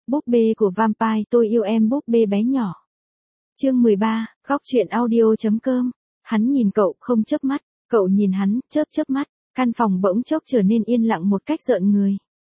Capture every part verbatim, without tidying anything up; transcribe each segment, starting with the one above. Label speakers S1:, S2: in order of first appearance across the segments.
S1: Búp bê của Vampire, tôi yêu em búp bê bé nhỏ. Chương mười ba, góc truyện audio.com. Hắn nhìn cậu không chớp mắt, cậu nhìn hắn, chớp chớp mắt, căn phòng bỗng chốc trở nên yên lặng một cách rợn người.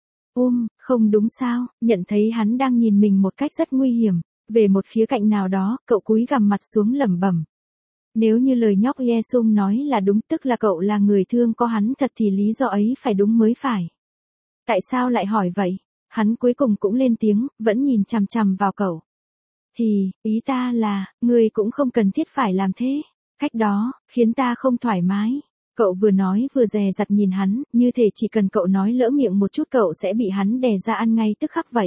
S1: Um, không đúng sao, nhận thấy hắn đang nhìn mình một cách rất nguy hiểm, về một khía cạnh nào đó, cậu cúi gằm mặt xuống lẩm bẩm. Nếu như lời nhóc Ye Sung nói là đúng, tức là cậu là người thương có hắn thật thì lý do ấy phải đúng mới phải. Tại sao lại hỏi vậy? Hắn cuối cùng cũng lên tiếng, vẫn nhìn chằm chằm vào cậu. Thì, ý ta là, ngươi cũng không cần thiết phải làm thế. Cách đó, khiến ta không thoải mái. Cậu vừa nói vừa dè dặt nhìn hắn, như thể chỉ cần cậu nói lỡ miệng một chút cậu sẽ bị hắn đè ra ăn ngay tức khắc vậy.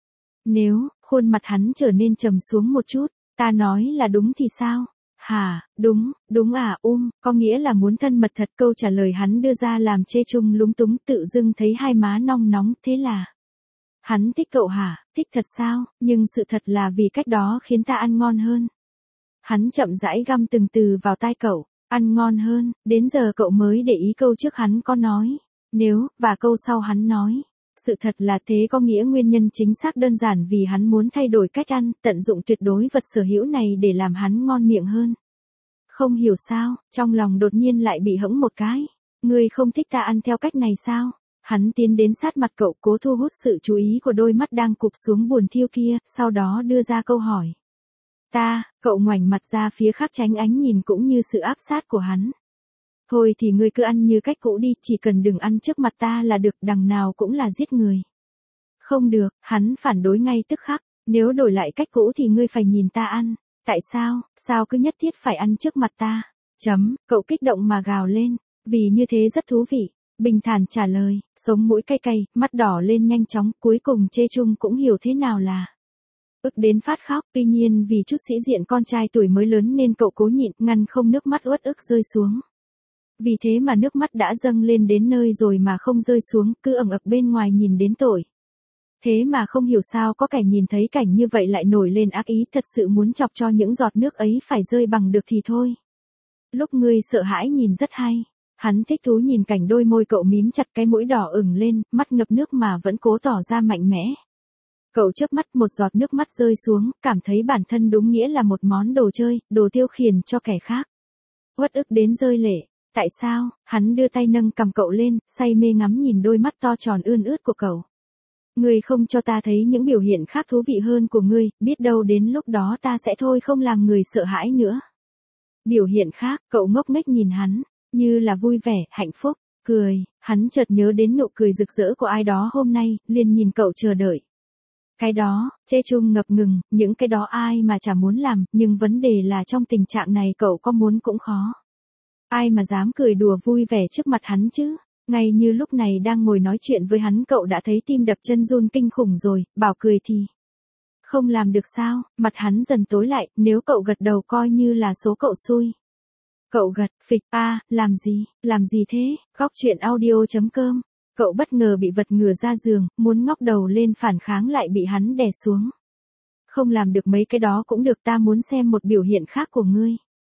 S1: Nếu, khuôn mặt hắn trở nên trầm xuống một chút, ta nói là đúng thì sao? Hả, đúng, đúng à, um, có nghĩa là muốn thân mật thật. Câu trả lời hắn đưa ra làm Chê Chung lúng túng, tự dưng thấy hai má nong nóng, thế là. Hắn thích cậu hả, thích thật sao, nhưng sự thật là vì cách đó khiến ta ăn ngon hơn. Hắn chậm rãi găm từng từ vào tai cậu, ăn ngon hơn, đến giờ cậu mới để ý câu trước hắn có nói, nếu, và câu sau hắn nói. Sự thật là thế, có nghĩa nguyên nhân chính xác đơn giản vì hắn muốn thay đổi cách ăn, tận dụng tuyệt đối vật sở hữu này để làm hắn ngon miệng hơn. Không hiểu sao, trong lòng đột nhiên lại bị hững một cái. Ngươi không thích ta ăn theo cách này sao? Hắn tiến đến sát mặt cậu, cố thu hút sự chú ý của đôi mắt đang cụp xuống buồn thiêu kia, sau đó đưa ra câu hỏi. Ta, cậu ngoảnh mặt ra phía khác tránh ánh nhìn cũng như sự áp sát của hắn. Thôi thì ngươi cứ ăn như cách cũ đi, chỉ cần đừng ăn trước mặt ta là được, đằng nào cũng là giết người. Không được, hắn phản đối ngay tức khắc, nếu đổi lại cách cũ thì ngươi phải nhìn ta ăn. Tại sao, sao cứ nhất thiết phải ăn trước mặt ta? Chấm, cậu kích động mà gào lên, vì như thế rất thú vị. Bình thản trả lời, sống mũi cay cay, mắt đỏ lên nhanh chóng, cuối cùng Chê Chung cũng hiểu thế nào là ức đến phát khóc, tuy nhiên vì chút sĩ diện con trai tuổi mới lớn nên cậu cố nhịn, ngăn không nước mắt uất ức rơi xuống. Vì thế mà nước mắt đã dâng lên đến nơi rồi mà không rơi xuống, cứ ẩn ực bên ngoài nhìn đến tội. Thế mà không hiểu sao có kẻ nhìn thấy cảnh như vậy lại nổi lên ác ý, thật sự muốn chọc cho những giọt nước ấy phải rơi bằng được thì thôi. Lúc ngươi sợ hãi nhìn rất hay. Hắn thích thú nhìn cảnh đôi môi cậu mím chặt, cái mũi đỏ ửng lên, mắt ngập nước mà vẫn cố tỏ ra mạnh mẽ. Cậu chớp mắt, một giọt nước mắt rơi xuống, cảm thấy bản thân đúng nghĩa là một món đồ chơi, đồ tiêu khiển cho kẻ khác. Uất ức đến rơi lệ. Tại sao? Hắn đưa tay nâng cằm cậu lên, say mê ngắm nhìn đôi mắt to tròn ươn ướt của cậu. Ngươi không cho ta thấy những biểu hiện khác thú vị hơn của ngươi, biết đâu đến lúc đó ta sẽ thôi không làm người sợ hãi nữa. Biểu hiện khác, cậu ngốc nghếch nhìn hắn. Như là vui vẻ, hạnh phúc, cười, hắn chợt nhớ đến nụ cười rực rỡ của ai đó hôm nay, liền nhìn cậu chờ đợi. Cái đó, Chê Chung ngập ngừng, những cái đó ai mà chả muốn làm, nhưng vấn đề là trong tình trạng này cậu có muốn cũng khó. Ai mà dám cười đùa vui vẻ trước mặt hắn chứ? Ngay như lúc này đang ngồi nói chuyện với hắn cậu đã thấy tim đập chân run kinh khủng rồi, bảo cười thì không làm được sao, mặt hắn dần tối lại, nếu cậu gật đầu coi như là số cậu xui. Cậu gật, phịch, a, à, làm gì, làm gì thế, góc truyện audio.com. Cậu bất ngờ bị vật ngửa ra giường, muốn ngóc đầu lên phản kháng lại bị hắn đè xuống. Không làm được mấy cái đó cũng được, ta muốn xem một biểu hiện khác của ngươi.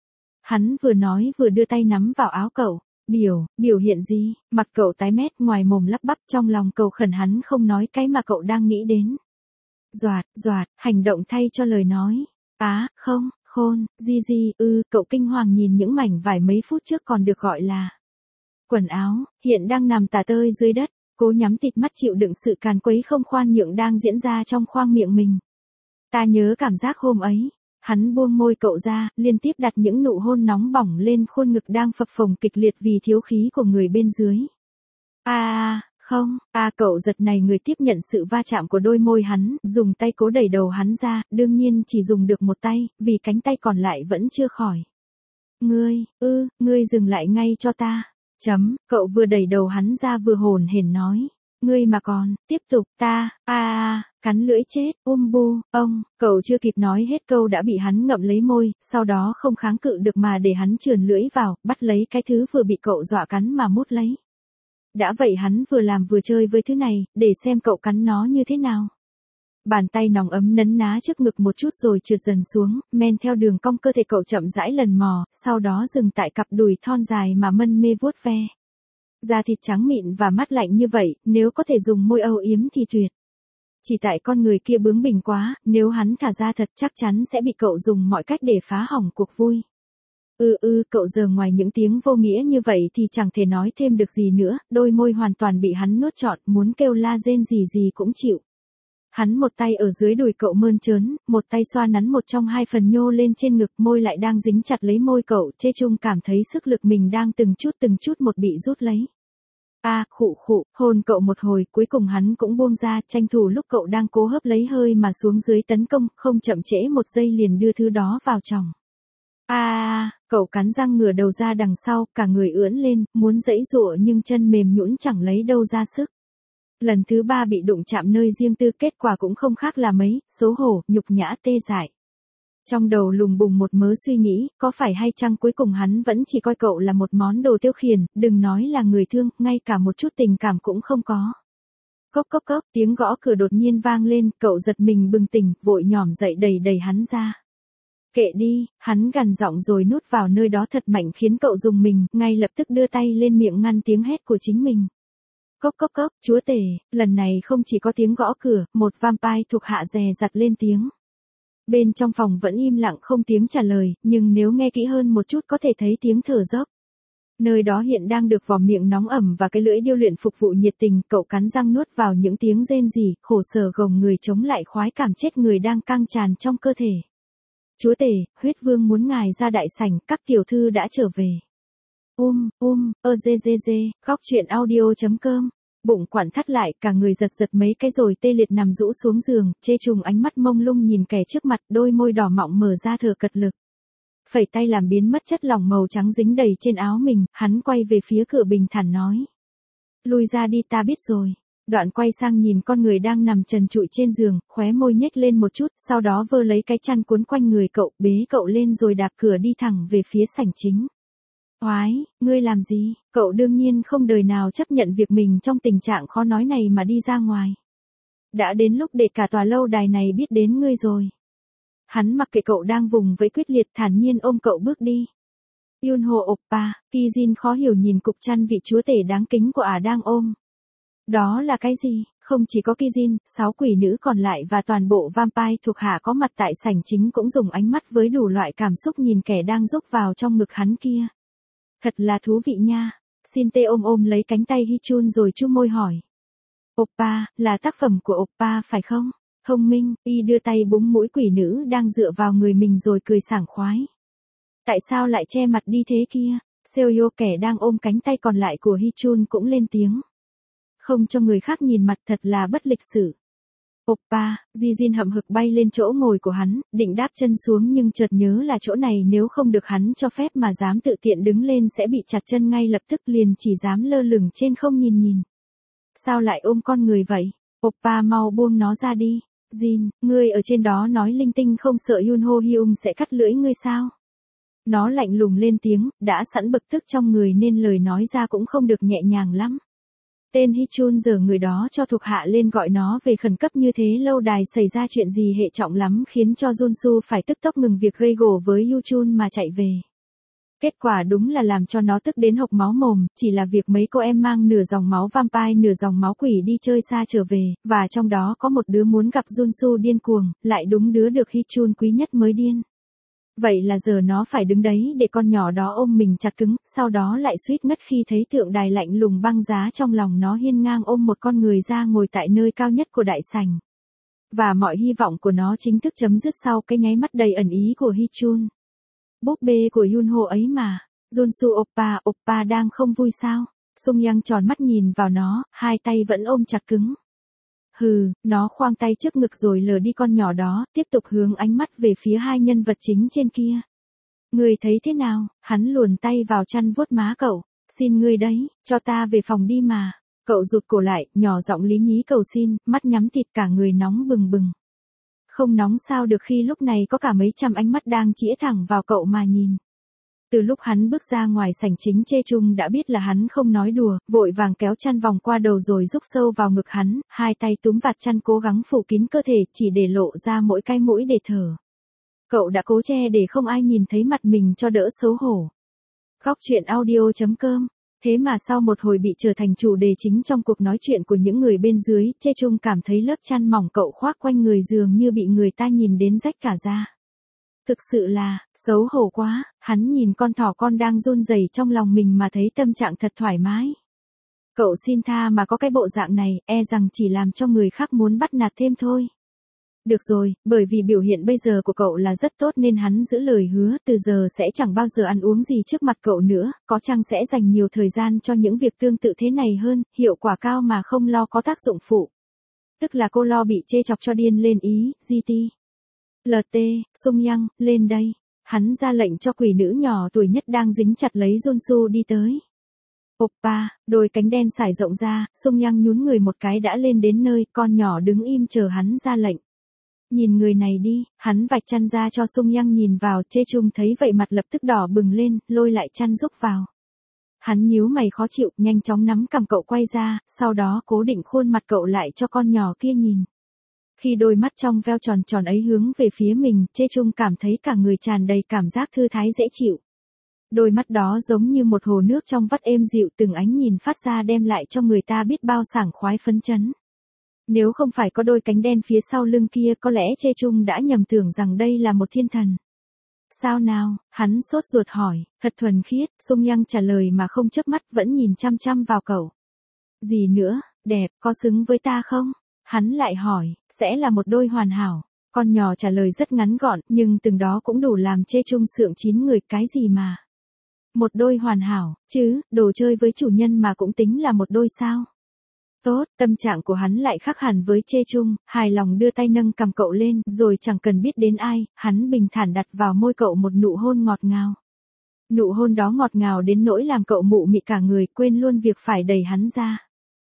S1: Hắn vừa nói vừa đưa tay nắm vào áo cậu. Biểu, biểu hiện gì, mặt cậu tái mét, ngoài mồm lắp bắp, trong lòng cầu khẩn hắn không nói cái mà cậu đang nghĩ đến. Doạt, doạt, hành động thay cho lời nói. Á, không. Khôn, di di, ư, cậu kinh hoàng nhìn những mảnh vải mấy phút trước còn được gọi là quần áo, hiện đang nằm tả tơi dưới đất, cố nhắm tịt mắt chịu đựng sự càn quấy không khoan nhượng đang diễn ra trong khoang miệng mình. Ta nhớ cảm giác hôm ấy, hắn buông môi cậu ra, liên tiếp đặt những nụ hôn nóng bỏng lên khuôn ngực đang phập phồng kịch liệt vì thiếu khí của người bên dưới. A à, không, a à, cậu giật này người tiếp nhận sự va chạm của đôi môi hắn, dùng tay cố đẩy đầu hắn ra, đương nhiên chỉ dùng được một tay, vì cánh tay còn lại vẫn chưa khỏi. Ngươi, ư, ngươi dừng lại ngay cho ta. Chấm, cậu vừa đẩy đầu hắn ra vừa hồn hển nói. Ngươi mà còn, tiếp tục, ta, a a, cắn lưỡi chết, um bu, ông, cậu chưa kịp nói hết câu đã bị hắn ngậm lấy môi, sau đó không kháng cự được mà để hắn chườn lưỡi vào, bắt lấy cái thứ vừa bị cậu dọa cắn mà mút lấy. Đã vậy hắn vừa làm vừa chơi với thứ này, để xem cậu cắn nó như thế nào. Bàn tay nòng ấm nấn ná trước ngực một chút rồi trượt dần xuống, men theo đường cong cơ thể cậu chậm rãi lần mò, sau đó dừng tại cặp đùi thon dài mà mân mê vuốt ve. Da thịt trắng mịn và mát lạnh như vậy, nếu có thể dùng môi âu yếm thì tuyệt. Chỉ tại con người kia bướng bỉnh quá, nếu hắn thả ra thật chắc chắn sẽ bị cậu dùng mọi cách để phá hỏng cuộc vui. Ừ ừ, cậu giờ ngoài những tiếng vô nghĩa như vậy thì chẳng thể nói thêm được gì nữa, đôi môi hoàn toàn bị hắn nuốt trọn, muốn kêu la rên gì gì cũng chịu. Hắn một tay ở dưới đùi cậu mơn trớn, một tay xoa nắn một trong hai phần nhô lên trên ngực, môi lại đang dính chặt lấy môi cậu, Chê Chung cảm thấy sức lực mình đang từng chút từng chút một bị rút lấy. A, à, khụ khụ, hôn cậu một hồi, cuối cùng hắn cũng buông ra, tranh thủ lúc cậu đang cố hấp lấy hơi mà xuống dưới tấn công, không chậm trễ một giây liền đưa thứ đó vào chòng. A à, cậu cắn răng ngửa đầu ra đằng sau, cả người ưỡn lên, muốn giãy giụa nhưng chân mềm nhũn chẳng lấy đâu ra sức. Lần thứ ba bị đụng chạm nơi riêng tư, kết quả cũng không khác là mấy, xấu hổ, nhục nhã, tê dại. Trong đầu lùng bùng một mớ suy nghĩ, có phải hay chăng cuối cùng hắn vẫn chỉ coi cậu là một món đồ tiêu khiển, đừng nói là người thương, ngay cả một chút tình cảm cũng không có. Cốc cốc cốc, tiếng gõ cửa đột nhiên vang lên, cậu giật mình bừng tỉnh, vội nhỏm dậy đẩy đẩy hắn ra. Kệ đi, hắn gằn giọng rồi nút vào nơi đó thật mạnh khiến cậu rùng mình, ngay lập tức đưa tay lên miệng ngăn tiếng hét của chính mình. Cốc cốc cốc, chúa tể, lần này không chỉ có tiếng gõ cửa, một vampire thuộc hạ dè dặt lên tiếng. Bên trong phòng vẫn im lặng không tiếng trả lời, nhưng nếu nghe kỹ hơn một chút có thể thấy tiếng thở dốc. Nơi đó hiện đang được vò miệng nóng ẩm và cái lưỡi điêu luyện phục vụ nhiệt tình, cậu cắn răng nuốt vào những tiếng rên rỉ, khổ sở gồng người chống lại khoái cảm chết người đang căng tràn trong cơ thể. Chúa tể, huyết vương muốn ngài ra đại sảnh, các tiểu thư đã trở về. Um, um, ơ dê dê dê, góc truyện audio.com. Bụng quản thắt lại, cả người giật giật mấy cái rồi tê liệt nằm rũ xuống giường, Chê Chung ánh mắt mông lung nhìn kẻ trước mặt, đôi môi đỏ mọng mở ra thở cật lực. Phẩy tay làm biến mất chất lỏng màu trắng dính đầy trên áo mình, hắn quay về phía cửa bình thản nói. Lui ra đi, ta biết rồi. Đoạn quay sang nhìn con người đang nằm trần trụi trên giường, khóe môi nhếch lên một chút, sau đó vơ lấy cái chăn cuốn quanh người cậu, bế cậu lên rồi đạp cửa đi thẳng về phía sảnh chính. Oái, ngươi làm gì? Cậu đương nhiên không đời nào chấp nhận việc mình trong tình trạng khó nói này mà đi ra ngoài. Đã đến lúc để cả tòa lâu đài này biết đến ngươi rồi. Hắn mặc kệ cậu đang vùng vẫy quyết liệt, thản nhiên ôm cậu bước đi. Yunho oppa, Kijin khó hiểu nhìn cục chăn vị chúa tể đáng kính của ả đang ôm. Đó là cái gì? Không chỉ có Kijin, sáu quỷ nữ còn lại và toàn bộ vampire thuộc hạ có mặt tại sảnh chính cũng dùng ánh mắt với đủ loại cảm xúc nhìn kẻ đang rúc vào trong ngực hắn kia. Thật là thú vị nha. Sinte ôm ôm lấy cánh tay Hichun rồi chu môi hỏi. Oppa, là tác phẩm của Oppa phải không? Thông minh, y đưa tay búng mũi quỷ nữ đang dựa vào người mình rồi cười sảng khoái. Tại sao lại che mặt đi thế kia? Seoyo kẻ đang ôm cánh tay còn lại của Hichun cũng lên tiếng. Không cho người khác nhìn mặt thật là bất lịch sự. Oppa, Jijin hậm hực bay lên chỗ ngồi của hắn, định đáp chân xuống nhưng chợt nhớ là chỗ này nếu không được hắn cho phép mà dám tự tiện đứng lên sẽ bị chặt chân ngay lập tức, liền chỉ dám lơ lửng trên không nhìn nhìn. Sao lại ôm con người vậy? Oppa mau buông nó ra đi. Jin, ngươi ở trên đó nói linh tinh không sợ Yunho Hyung sẽ cắt lưỡi ngươi sao? Nó lạnh lùng lên tiếng, đã sẵn bực tức trong người nên lời nói ra cũng không được nhẹ nhàng lắm. Tên Hichun giờ người đó cho thuộc hạ lên gọi nó về khẩn cấp như thế, lâu đài xảy ra chuyện gì hệ trọng lắm khiến cho Junsu phải tức tốc ngừng việc gây gổ với Yuchun mà chạy về. Kết quả đúng là làm cho nó tức đến hộc máu mồm, chỉ là việc mấy cô em mang nửa dòng máu vampire nửa dòng máu quỷ đi chơi xa trở về, và trong đó có một đứa muốn gặp Junsu điên cuồng, lại đúng đứa được Hichun quý nhất mới điên. Vậy là giờ nó phải đứng đấy để con nhỏ đó ôm mình chặt cứng, sau đó lại suýt ngất khi thấy tượng đài lạnh lùng băng giá trong lòng nó hiên ngang ôm một con người ra ngồi tại nơi cao nhất của đại sảnh. Và mọi hy vọng của nó chính thức chấm dứt sau cái nháy mắt đầy ẩn ý của Hichun. Búp bê của Yunho ấy mà. Junsu oppa, oppa đang không vui sao? Sung Yang tròn mắt nhìn vào nó, hai tay vẫn ôm chặt cứng. Hừ, nó khoang tay trước ngực rồi lờ đi con nhỏ đó, tiếp tục hướng ánh mắt về phía hai nhân vật chính trên kia. Ngươi thấy thế nào? Hắn luồn tay vào chăn vuốt má cậu. Xin ngươi đấy, cho ta về phòng đi mà. Cậu rụt cổ lại, nhỏ giọng lý nhí cầu xin, mắt nhắm tịt, cả người nóng bừng bừng. Không nóng sao được khi lúc này có cả mấy trăm ánh mắt đang chĩa thẳng vào cậu mà nhìn. Từ lúc hắn bước ra ngoài sảnh chính, Chê Chung đã biết là hắn không nói đùa, vội vàng kéo chăn vòng qua đầu rồi rúc sâu vào ngực hắn, hai tay túm vạt chăn cố gắng phủ kín cơ thể, chỉ để lộ ra mỗi cái mũi để thở. Cậu đã cố che để không ai nhìn thấy mặt mình cho đỡ xấu hổ. Góc truyện audio chấm com Thế mà sau một hồi bị trở thành chủ đề chính trong cuộc nói chuyện của những người bên dưới, Chê Trung cảm thấy lớp chăn mỏng cậu khoác quanh người dường như bị người ta nhìn đến rách cả da. Thực sự là, xấu hổ quá, hắn nhìn con thỏ con đang run rẩy trong lòng mình mà thấy tâm trạng thật thoải mái. Cậu xin tha mà có cái bộ dạng này, e rằng chỉ làm cho người khác muốn bắt nạt thêm thôi. Được rồi, bởi vì biểu hiện bây giờ của cậu là rất tốt nên hắn giữ lời hứa, từ giờ sẽ chẳng bao giờ ăn uống gì trước mặt cậu nữa, có chăng sẽ dành nhiều thời gian cho những việc tương tự thế này hơn, hiệu quả cao mà không lo có tác dụng phụ. Tức là cô lo bị chê chọc cho điên lên ý, giê tê. lờ tê, Sung Yang, lên đây. Hắn ra lệnh cho quỷ nữ nhỏ tuổi nhất đang dính chặt lấy Junsu đi tới. Oppa, đôi cánh đen sải rộng ra, Sung Yang nhún người một cái đã lên đến nơi, con nhỏ đứng im chờ hắn ra lệnh. Nhìn người này đi, hắn vạch chăn ra cho Sung Yang nhìn vào, Chê Trung thấy vậy mặt lập tức đỏ bừng lên, lôi lại chăn rúc vào. Hắn nhíu mày khó chịu, nhanh chóng nắm cằm cậu quay ra, sau đó cố định khuôn mặt cậu lại cho con nhỏ kia nhìn. Khi đôi mắt trong veo tròn tròn ấy hướng về phía mình, Chê Trung cảm thấy cả người tràn đầy cảm giác thư thái dễ chịu. Đôi mắt đó giống như một hồ nước trong vắt êm dịu, từng ánh nhìn phát ra đem lại cho người ta biết bao sảng khoái phấn chấn. Nếu không phải có đôi cánh đen phía sau lưng kia có lẽ Chê Trung đã nhầm tưởng rằng đây là một thiên thần. Sao nào, hắn sốt ruột hỏi, thật thuần khiết, Sung Yang trả lời mà không chớp mắt vẫn nhìn chăm chăm vào cậu. Gì nữa, đẹp, có xứng với ta không? Hắn lại hỏi, sẽ là một đôi hoàn hảo. Con nhỏ trả lời rất ngắn gọn, nhưng từng đó cũng đủ làm Chê Trung sượng chín người, cái gì mà. Một đôi hoàn hảo, chứ, đồ chơi với chủ nhân mà cũng tính là một đôi sao? Tốt, tâm trạng của hắn lại khác hẳn với Chê Trung, hài lòng đưa tay nâng cầm cậu lên, rồi chẳng cần biết đến ai, hắn bình thản đặt vào môi cậu một nụ hôn ngọt ngào. Nụ hôn đó ngọt ngào đến nỗi làm cậu mụ mị cả người, quên luôn việc phải đẩy hắn ra.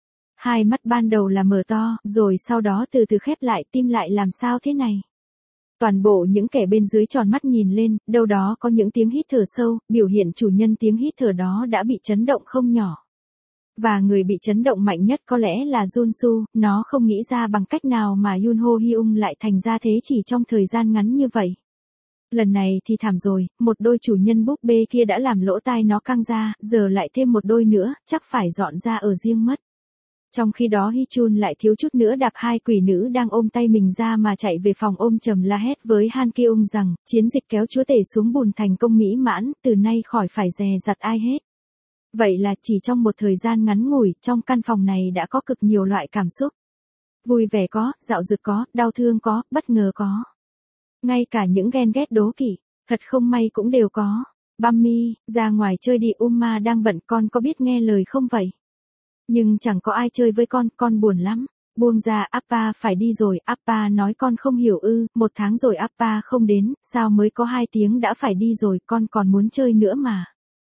S1: Hai mắt ban đầu là mở to, rồi sau đó từ từ khép lại, tim lại làm sao thế này. Toàn bộ những kẻ bên dưới tròn mắt nhìn lên, đâu đó có những tiếng hít thở sâu, biểu hiện chủ nhân tiếng hít thở đó đã bị chấn động không nhỏ. Và người bị chấn động mạnh nhất có lẽ là Junsu, nó không nghĩ ra bằng cách nào mà Yunho Hyung lại thành ra thế chỉ trong thời gian ngắn như vậy. Lần này thì thảm rồi, một đôi chủ nhân búp bê kia đã làm lỗ tai nó căng ra, giờ lại thêm một đôi nữa, chắc phải dọn ra ở riêng mất. Trong khi đó Hichun lại thiếu chút nữa đạp hai quỷ nữ đang ôm tay mình ra mà chạy về phòng ôm trầm la hét với Han Kyung rằng, chiến dịch kéo chúa tể xuống bùn thành công mỹ mãn, từ nay khỏi phải dè dặt ai hết. Vậy là chỉ trong một thời gian ngắn ngủi, trong căn phòng này đã có cực nhiều loại cảm xúc. Vui vẻ có, dạo dực có, đau thương có, bất ngờ có. Ngay cả những ghen ghét đố kỵ, thật không may cũng đều có. Bammi, ra ngoài chơi đi, Umma đang bận, con có biết nghe lời không vậy? Nhưng chẳng có ai chơi với con, con buồn lắm. Buông ra, Appa phải đi rồi, Appa nói con không hiểu ư, một tháng rồi Appa không đến, sao mới có hai tiếng đã phải đi rồi, con còn muốn chơi nữa mà.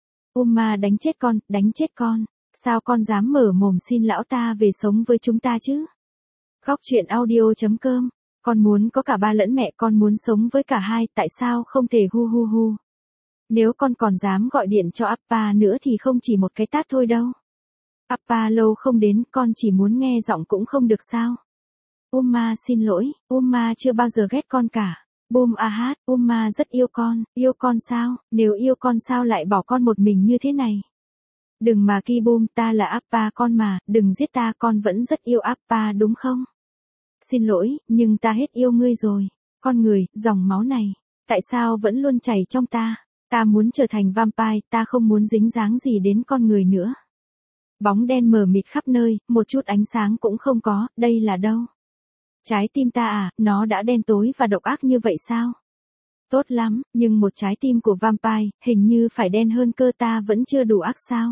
S1: Umma đánh chết con, đánh chết con. Sao con dám mở mồm xin lão ta về sống với chúng ta chứ? Góc truyện audio chấm com. Con muốn có cả ba lẫn mẹ, con muốn sống với cả hai, tại sao không thể hu hu hu. Nếu con còn dám gọi điện cho Appa nữa thì không chỉ một cái tát thôi đâu. Appa lâu không đến, con chỉ muốn nghe giọng cũng không được sao? Umma xin lỗi, Umma chưa bao giờ ghét con cả. Boom a hát, Umma rất yêu con, yêu con sao, nếu yêu con sao lại bỏ con một mình như thế này? Đừng mà Ki Boom, ta là Appa con mà, đừng giết ta, con vẫn rất yêu Appa đúng không? Xin lỗi, nhưng ta hết yêu ngươi rồi. Con người, dòng máu này, tại sao vẫn luôn chảy trong ta? Ta muốn trở thành vampire, ta không muốn dính dáng gì đến con người nữa. Bóng đen mờ mịt khắp nơi, một chút ánh sáng cũng không có, đây là đâu? Trái tim ta à, nó đã đen tối và độc ác như vậy sao? Tốt lắm, nhưng một trái tim của vampire, hình như phải đen hơn cơ, ta vẫn chưa đủ ác sao?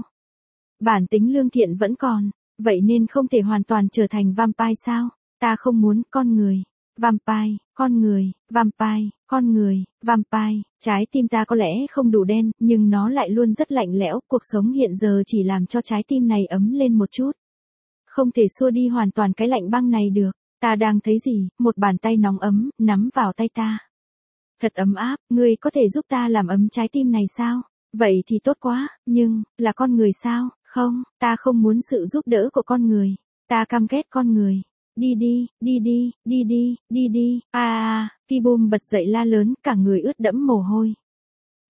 S1: Bản tính lương thiện vẫn còn, vậy nên không thể hoàn toàn trở thành vampire sao? Ta không muốn, con người. Vampire, con người, vampire, con người, vampire, trái tim ta có lẽ không đủ đen, nhưng nó lại luôn rất lạnh lẽo, cuộc sống hiện giờ chỉ làm cho trái tim này ấm lên một chút. Không thể xua đi hoàn toàn cái lạnh băng này được. Ta đang thấy gì, một bàn tay nóng ấm, nắm vào tay ta. Thật ấm áp, ngươi có thể giúp ta làm ấm trái tim này sao? Vậy thì tốt quá, nhưng, là con người sao? Không, ta không muốn sự giúp đỡ của con người. Ta căm ghét con người. Đi đi, đi đi, đi đi, đi đi, a a, Ki Boom bật dậy la lớn, cả người ướt đẫm mồ hôi.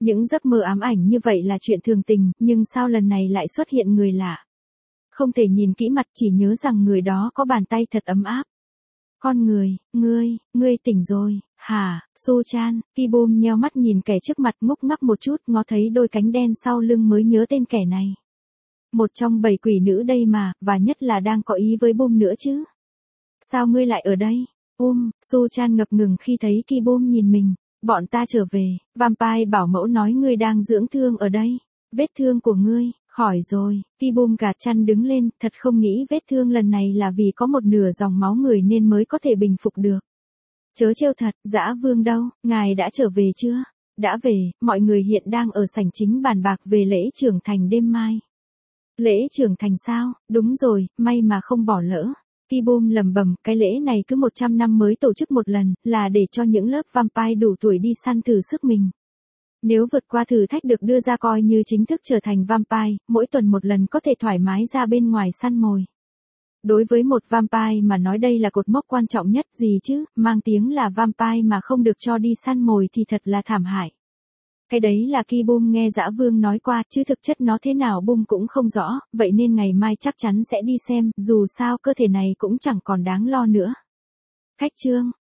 S1: Những giấc mơ ám ảnh như vậy là chuyện thường tình, nhưng sao lần này lại xuất hiện người lạ? Không thể nhìn kỹ mặt, chỉ nhớ rằng người đó có bàn tay thật ấm áp. Con người, ngươi, ngươi tỉnh rồi, hả, Su-chan, Ki-bum nheo mắt nhìn kẻ trước mặt ngúc ngắc một chút, ngó thấy đôi cánh đen sau lưng mới nhớ tên kẻ này. Một trong bảy quỷ nữ đây mà, và nhất là đang có ý với Bum nữa chứ. Sao ngươi lại ở đây? Um, Su-chan ngập ngừng khi thấy Ki-bum nhìn mình. Bọn ta trở về, Vampire bảo mẫu nói ngươi đang dưỡng thương ở đây. Vết thương của ngươi, khỏi rồi. Ki-bum gạt chăn đứng lên, thật không nghĩ vết thương lần này là vì có một nửa dòng máu người nên mới có thể bình phục được. Chớ trêu thật, Dã Vương đâu, ngài đã trở về chưa? Đã về, mọi người hiện đang ở sảnh chính bàn bạc về lễ trưởng thành đêm mai. Lễ trưởng thành sao? Đúng rồi, may mà không bỏ lỡ. Ki-bum lầm bầm, cái lễ này cứ một trăm năm mới tổ chức một lần, là để cho những lớp vampire đủ tuổi đi săn thử sức mình. Nếu vượt qua thử thách được đưa ra coi như chính thức trở thành vampire, mỗi tuần một lần có thể thoải mái ra bên ngoài săn mồi. Đối với một vampire mà nói đây là cột mốc quan trọng nhất gì chứ, mang tiếng là vampire mà không được cho đi săn mồi thì thật là thảm hại. Cái đấy là Ki-bum nghe Dã Vương nói qua, chứ thực chất nó thế nào Bum cũng không rõ, vậy nên ngày mai chắc chắn sẽ đi xem, dù sao cơ thể này cũng chẳng còn đáng lo nữa. Khách chương